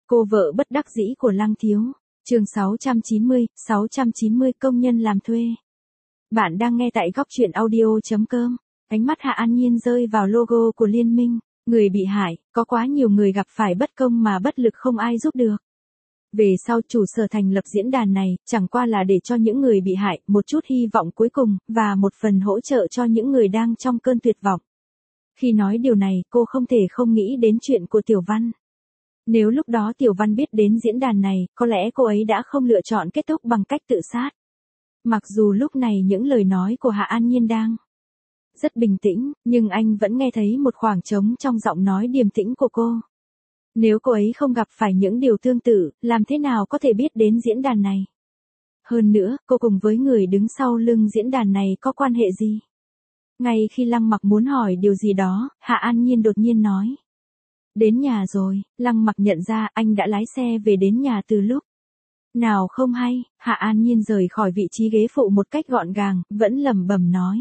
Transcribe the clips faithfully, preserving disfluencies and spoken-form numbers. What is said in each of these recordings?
Cô vợ bất đắc dĩ của Lăng Thiếu. Chương sáu trăm chín mươi, sáu trăm chín mươi công nhân làm thuê. Bạn đang nghe tại góc truyện audio chấm com. Ánh mắt Hạ An Nhiên rơi vào logo của liên minh. Người bị hại, có quá nhiều người gặp phải bất công mà bất lực không ai giúp được. Về sau chủ sở thành lập diễn đàn này, chẳng qua là để cho những người bị hại một chút hy vọng cuối cùng, và một phần hỗ trợ cho những người đang trong cơn tuyệt vọng. Khi nói điều này, cô không thể không nghĩ đến chuyện của Tiểu Văn. Nếu lúc đó Tiểu Văn biết đến diễn đàn này, có lẽ cô ấy đã không lựa chọn kết thúc bằng cách tự sát. Mặc dù lúc này những lời nói của Hạ An Nhiên đang rất bình tĩnh, nhưng anh vẫn nghe thấy một khoảng trống trong giọng nói điềm tĩnh của cô. Nếu cô ấy không gặp phải những điều tương tự, làm thế nào có thể biết đến diễn đàn này? Hơn nữa, cô cùng với người đứng sau lưng diễn đàn này có quan hệ gì? Ngay khi Lăng Mặc muốn hỏi điều gì đó, Hạ An Nhiên đột nhiên nói. Đến nhà rồi. Lăng Mặc nhận ra anh đã lái xe về đến nhà từ lúc nào không hay. Hạ An Nhiên rời khỏi vị trí ghế phụ một cách gọn gàng, vẫn lẩm bẩm nói.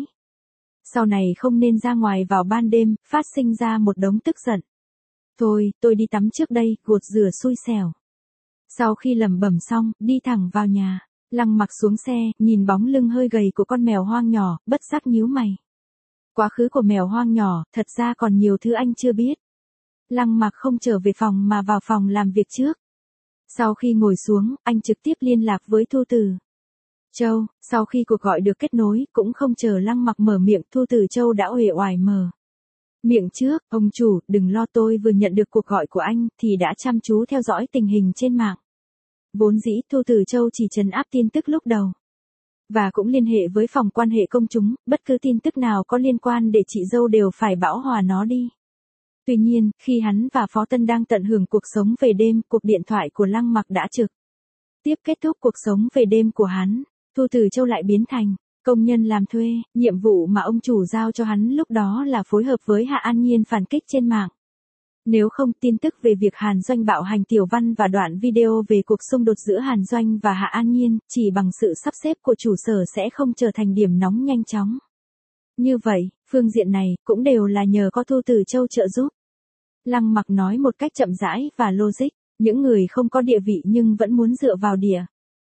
Sau này không nên ra ngoài vào ban đêm, phát sinh ra một đống tức giận. Thôi, tôi đi tắm trước đây, gột rửa xui xẻo. Sau khi lẩm bẩm xong, đi thẳng vào nhà. Lăng Mặc xuống xe, nhìn bóng lưng hơi gầy của con mèo hoang nhỏ, bất giác nhíu mày. Quá khứ của mèo hoang nhỏ, thật ra còn nhiều thứ anh chưa biết. Lăng Mặc không trở về phòng mà vào phòng làm việc trước. Sau khi ngồi xuống, anh trực tiếp liên lạc với Thu Tử Châu. Sau khi cuộc gọi được kết nối, cũng không chờ Lăng Mặc mở miệng, Thu Tử Châu đã uể oải mở miệng trước. Ông chủ, đừng lo, tôi vừa nhận được cuộc gọi của anh, thì đã chăm chú theo dõi tình hình trên mạng. Vốn dĩ Thu Tử Châu chỉ trấn áp tin tức lúc đầu. Và cũng liên hệ với phòng quan hệ công chúng, bất cứ tin tức nào có liên quan để chị dâu đều phải bão hòa nó đi. Tuy nhiên, khi hắn và Phó Tân đang tận hưởng cuộc sống về đêm, cuộc điện thoại của Lăng Mặc đã trực tiếp kết thúc cuộc sống về đêm của hắn. Thu Tử Châu lại biến thành công nhân làm thuê. Nhiệm vụ mà ông chủ giao cho hắn lúc đó là phối hợp với Hạ An Nhiên phản kích trên mạng. Nếu không, tin tức về việc Hàn Doanh bạo hành Tiểu Văn và đoạn video về cuộc xung đột giữa Hàn Doanh và Hạ An Nhiên, chỉ bằng sự sắp xếp của chủ sở sẽ không trở thành điểm nóng nhanh chóng. Như vậy, phương diện này cũng đều là nhờ có Thu Tử Châu trợ giúp. Lăng Mặc nói một cách chậm rãi và logic, những người không có địa vị nhưng vẫn muốn dựa vào địa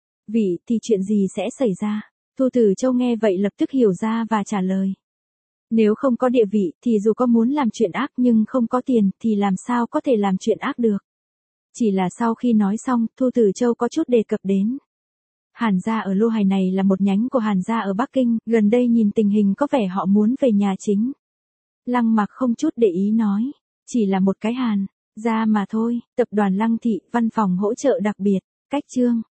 vị thì chuyện gì sẽ xảy ra? Thu Tử Châu nghe vậy lập tức hiểu ra và trả lời. Nếu không có địa vị thì dù có muốn làm chuyện ác nhưng không có tiền thì làm sao có thể làm chuyện ác được. Chỉ là sau khi nói xong, Thu Tử Châu có chút đề cập đến. Hàn gia ở Lô Hải này là một nhánh của Hàn gia ở Bắc Kinh, gần đây nhìn tình hình có vẻ họ muốn về nhà chính. Lăng Mặc không chút để ý nói. Chỉ là một cái Hàn gia mà thôi. Tập đoàn Lăng Thị, văn phòng hỗ trợ đặc biệt. Cách chương